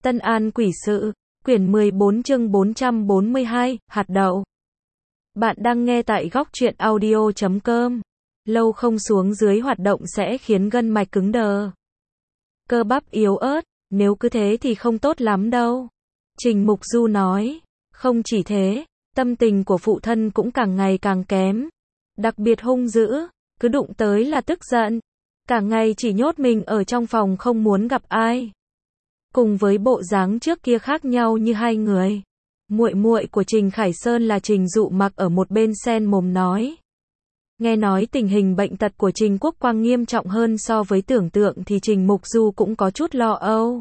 Tân An Quỷ Sự, quyển 14 chương 442, hạt đậu. Bạn đang nghe tại góc truyện audio.com. Lâu không xuống dưới hoạt động sẽ khiến gân mạch cứng đờ, cơ bắp yếu ớt, nếu cứ thế thì không tốt lắm đâu. Trình Mục Du nói, không chỉ thế, tâm tình của phụ thân cũng càng ngày càng kém, đặc biệt hung dữ, cứ đụng tới là tức giận, cả ngày chỉ nhốt mình ở trong phòng không muốn gặp ai. Cùng với bộ dáng trước kia khác nhau như hai người. Muội muội của Trình Khải Sơn là Trình Dụ Mặc ở một bên xen mồm nói. Nghe nói tình hình bệnh tật của Trình Quốc Quang nghiêm trọng hơn so với tưởng tượng thì Trình Mục Du cũng có chút lo âu.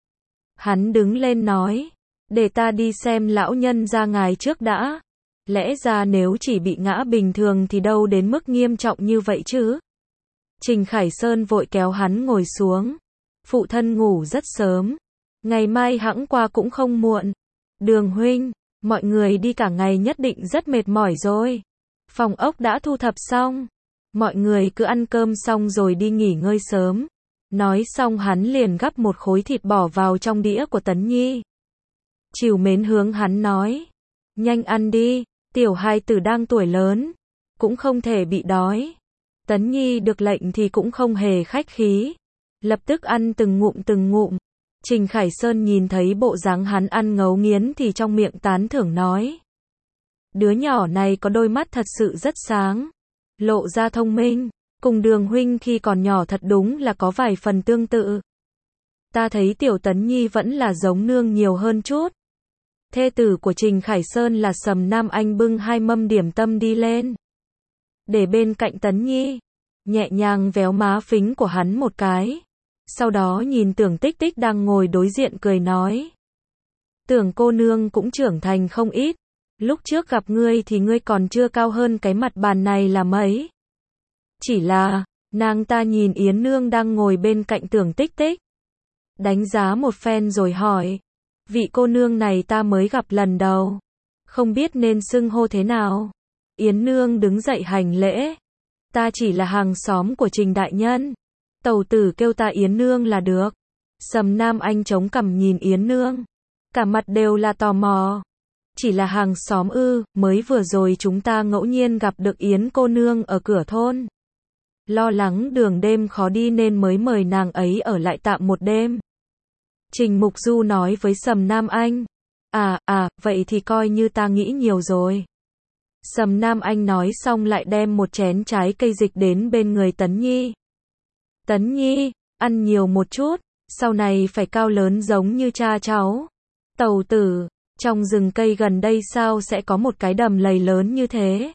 Hắn đứng lên nói, để ta đi xem lão nhân gia ngài trước đã. Lẽ ra nếu chỉ bị ngã bình thường thì đâu đến mức nghiêm trọng như vậy chứ. Trình Khải Sơn vội kéo hắn ngồi xuống. Phụ thân ngủ rất sớm, ngày mai hẵng qua cũng không muộn. Đường huynh, mọi người đi cả ngày nhất định rất mệt mỏi rồi. Phòng ốc đã thu thập xong, mọi người cứ ăn cơm xong rồi đi nghỉ ngơi sớm. Nói xong hắn liền gắp một khối thịt bỏ vào trong đĩa của Tấn Nhi. Trìu mến hướng hắn nói, nhanh ăn đi, tiểu hài tử đang tuổi lớn, cũng không thể bị đói. Tấn Nhi được lệnh thì cũng không hề khách khí, lập tức ăn từng ngụm. Trình Khải Sơn nhìn thấy bộ dáng hắn ăn ngấu nghiến thì trong miệng tán thưởng nói. Đứa nhỏ này có đôi mắt thật sự rất sáng, lộ ra thông minh, cùng Đường huynh khi còn nhỏ thật đúng là có vài phần tương tự. Ta thấy tiểu Tấn Nhi vẫn là giống nương nhiều hơn chút. Thê tử của Trình Khải Sơn là Sầm Nam Anh bưng hai mâm điểm tâm đi lên, để bên cạnh Tấn Nhi, nhẹ nhàng véo má phính của hắn một cái. Sau đó nhìn Tưởng Tích Tích đang ngồi đối diện cười nói. Tưởng cô nương cũng trưởng thành không ít. Lúc trước gặp ngươi thì ngươi còn chưa cao hơn cái mặt bàn này là mấy. Chỉ là, nàng ta nhìn Yến Nương đang ngồi bên cạnh Tưởng Tích Tích, đánh giá một phen rồi hỏi. Vị cô nương này ta mới gặp lần đầu, không biết nên xưng hô thế nào. Yến Nương đứng dậy hành lễ. Ta chỉ là hàng xóm của Trình đại nhân, tẩu tử kêu ta Yến Nương là được. Sầm Nam Anh chống cằm nhìn Yến Nương, cả mặt đều là tò mò. Chỉ là hàng xóm ư? Mới vừa rồi chúng ta ngẫu nhiên gặp được Yến cô nương ở cửa thôn, lo lắng đường đêm khó đi nên mới mời nàng ấy ở lại tạm một đêm. Trình Mục Du nói với Sầm Nam Anh. Vậy thì coi như ta nghĩ nhiều rồi. Sầm Nam Anh nói xong lại đem một chén trái cây dịch đến bên người Tấn Nhi. Tấn Nhi, ăn nhiều một chút, sau này phải cao lớn giống như cha cháu. Tẩu tử, trong rừng cây gần đây sao sẽ có một cái đầm lầy lớn như thế?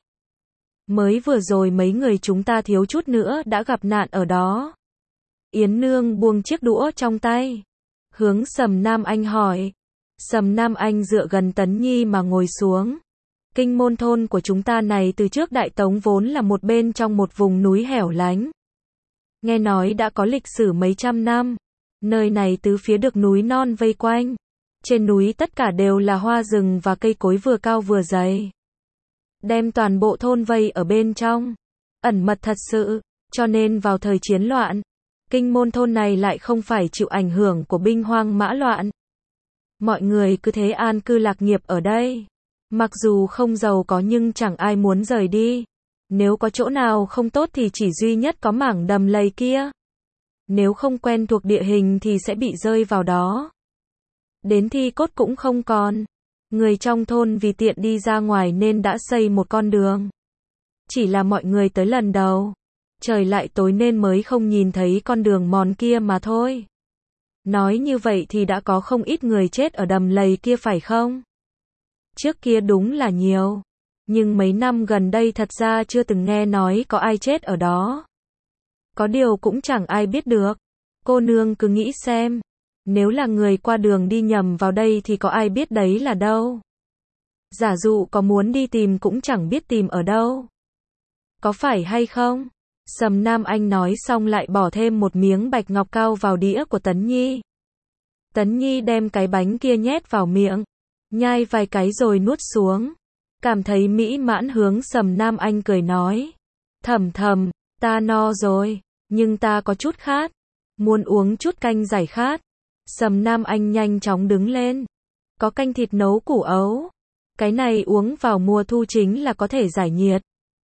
Mới vừa rồi mấy người chúng ta thiếu chút nữa đã gặp nạn ở đó. Yến Nương buông chiếc đũa trong tay, hướng Sầm Nam Anh hỏi. Sầm Nam Anh dựa gần Tấn Nhi mà ngồi xuống. Kinh Môn thôn của chúng ta này từ trước Đại Tống vốn là một bên trong một vùng núi hẻo lánh. Nghe nói đã có lịch sử mấy trăm năm. Nơi này tứ phía được núi non vây quanh. Trên núi tất cả đều là hoa rừng và cây cối vừa cao vừa dày, đem toàn bộ thôn vây ở bên trong, ẩn mật thật sự, cho nên vào thời chiến loạn, Kinh Môn thôn này lại không phải chịu ảnh hưởng của binh hoang mã loạn. Mọi người cứ thế an cư lạc nghiệp ở đây. Mặc dù không giàu có nhưng chẳng ai muốn rời đi. Nếu có chỗ nào không tốt thì chỉ duy nhất có mảng đầm lầy kia. Nếu không quen thuộc địa hình thì sẽ bị rơi vào đó. Đến thi cốt cũng không còn. Người trong thôn vì tiện đi ra ngoài nên đã xây một con đường. Chỉ là mọi người tới lần đầu, trời lại tối nên mới không nhìn thấy con đường mòn kia mà thôi. Nói như vậy thì đã có không ít người chết ở đầm lầy kia phải không? Trước kia đúng là nhiều, nhưng mấy năm gần đây thật ra chưa từng nghe nói có ai chết ở đó. Có điều cũng chẳng ai biết được. Cô nương cứ nghĩ xem, nếu là người qua đường đi nhầm vào đây thì có ai biết đấy là đâu. Giả dụ có muốn đi tìm cũng chẳng biết tìm ở đâu. Có phải hay không? Sầm Nam Anh nói xong lại bỏ thêm một miếng bạch ngọc cao vào đĩa của Tấn Nhi. Tấn Nhi đem cái bánh kia nhét vào miệng, nhai vài cái rồi nuốt xuống. Cảm thấy mỹ mãn hướng Sầm Nam Anh cười nói. Thầm, ta no rồi, nhưng ta có chút khát, muốn uống chút canh giải khát. Sầm Nam Anh nhanh chóng đứng lên. Có canh thịt nấu củ ấu. Cái này uống vào mùa thu chính là có thể giải nhiệt.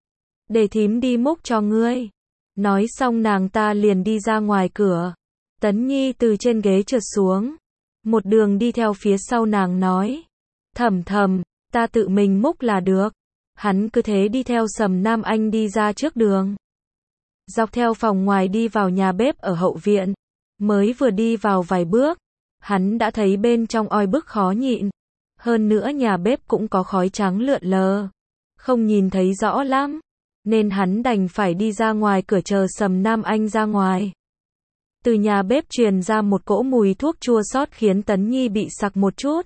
Để thím đi múc cho ngươi. Nói xong nàng ta liền đi ra ngoài cửa. Tấn Nhi từ trên ghế trượt xuống. Một đường đi theo phía sau nàng nói. Thầm thầm, ta tự mình múc là được. Hắn cứ thế đi theo Sầm Nam Anh đi ra trước đường. Dọc theo phòng ngoài đi vào nhà bếp ở hậu viện. Mới vừa đi vào vài bước. Hắn đã thấy bên trong oi bức khó nhịn. Hơn nữa nhà bếp cũng có khói trắng lượn lờ. Không nhìn thấy rõ lắm. Nên hắn đành phải đi ra ngoài cửa chờ Sầm Nam Anh ra ngoài. Từ nhà bếp truyền ra một cỗ mùi thuốc chua xót khiến Tấn Nhi bị sặc một chút.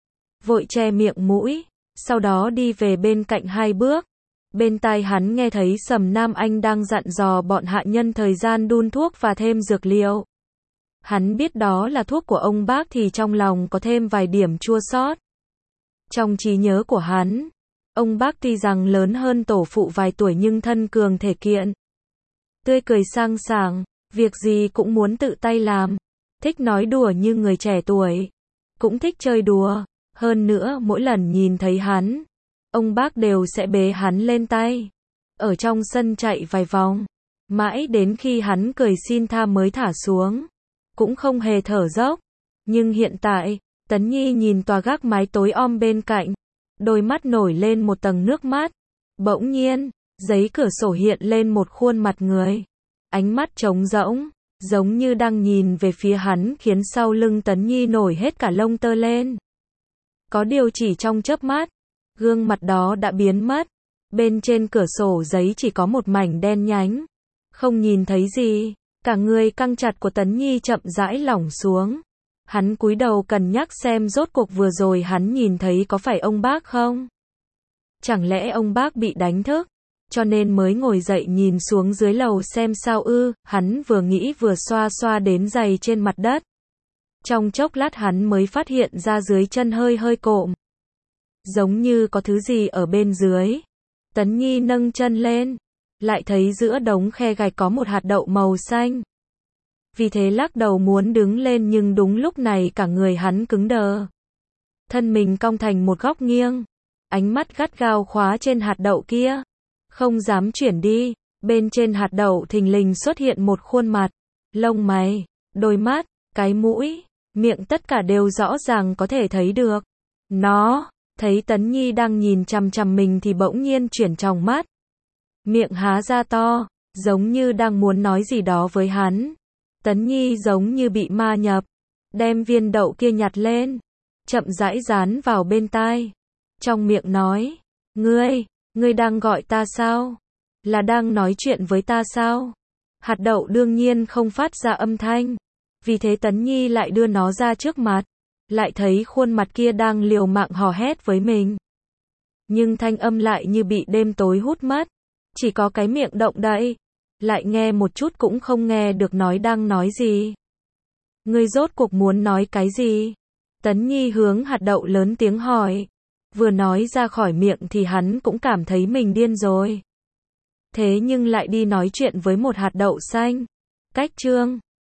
Vội che miệng mũi. Sau đó đi về bên cạnh 2 bước. Bên tai hắn nghe thấy Sầm Nam Anh đang dặn dò bọn hạ nhân thời gian đun thuốc và thêm dược liệu. Hắn biết đó là thuốc của ông bác thì trong lòng có thêm vài điểm chua xót. Trong trí nhớ của hắn, ông bác tuy rằng lớn hơn tổ phụ vài tuổi nhưng thân cường thể kiện. Tươi cười sang sảng, việc gì cũng muốn tự tay làm. Thích nói đùa như người trẻ tuổi. Cũng thích chơi đùa. Hơn nữa mỗi lần nhìn thấy hắn, ông bác đều sẽ bế hắn lên tay. Ở trong sân chạy vài vòng. Mãi đến khi hắn cười xin tha mới thả xuống. Cũng không hề thở dốc. Nhưng hiện tại, Tấn Nhi nhìn tòa gác mái tối om bên cạnh. Đôi mắt nổi lên một tầng nước mắt. Bỗng nhiên, giấy cửa sổ hiện lên một khuôn mặt người. Ánh mắt trống rỗng, giống như đang nhìn về phía hắn khiến sau lưng Tấn Nhi nổi hết cả lông tơ lên. Có điều chỉ trong chớp mắt, gương mặt đó đã biến mất. Bên trên cửa sổ giấy chỉ có một mảnh đen nhánh. Không nhìn thấy gì. Cả người căng chặt của Tấn Nhi chậm rãi lỏng xuống. Hắn cúi đầu cân nhắc xem rốt cuộc vừa rồi hắn nhìn thấy có phải ông bác không? Chẳng lẽ ông bác bị đánh thức? Cho nên mới ngồi dậy nhìn xuống dưới lầu xem sao ư? Hắn vừa nghĩ vừa xoa xoa đến giày trên mặt đất. Trong chốc lát hắn mới phát hiện ra dưới chân hơi hơi cộm. Giống như có thứ gì ở bên dưới. Tấn Nhi nâng chân lên. Lại thấy giữa đống khe gạch có một hạt đậu màu xanh. Vì thế lắc đầu muốn đứng lên nhưng đúng lúc này cả người hắn cứng đờ. Thân mình cong thành một góc nghiêng. Ánh mắt gắt gao khóa trên hạt đậu kia. Không dám chuyển đi. Bên trên hạt đậu thình lình xuất hiện một khuôn mặt. Lông mày, đôi mắt, cái mũi, miệng tất cả đều rõ ràng có thể thấy được. Nó, thấy Tấn Nhi đang nhìn chằm chằm mình thì bỗng nhiên chuyển tròng mắt. Miệng há ra to, giống như đang muốn nói gì đó với hắn. Tấn Nhi giống như bị ma nhập. Đem viên đậu kia nhặt lên. Chậm rãi dán vào bên tai. Trong miệng nói. Ngươi đang gọi ta sao? Là đang nói chuyện với ta sao? Hạt đậu đương nhiên không phát ra âm thanh. Vì thế Tấn Nhi lại đưa nó ra trước mặt. Lại thấy khuôn mặt kia đang liều mạng hò hét với mình. Nhưng thanh âm lại như bị đêm tối hút mất. Chỉ có cái miệng động đậy. Lại nghe một chút cũng không nghe được nói đang nói gì. Ngươi rốt cuộc muốn nói cái gì? Tấn Nhi hướng hạt đậu lớn tiếng hỏi. Vừa nói ra khỏi miệng thì hắn cũng cảm thấy mình điên rồi. Thế nhưng lại đi nói chuyện với một hạt đậu xanh. Cách chương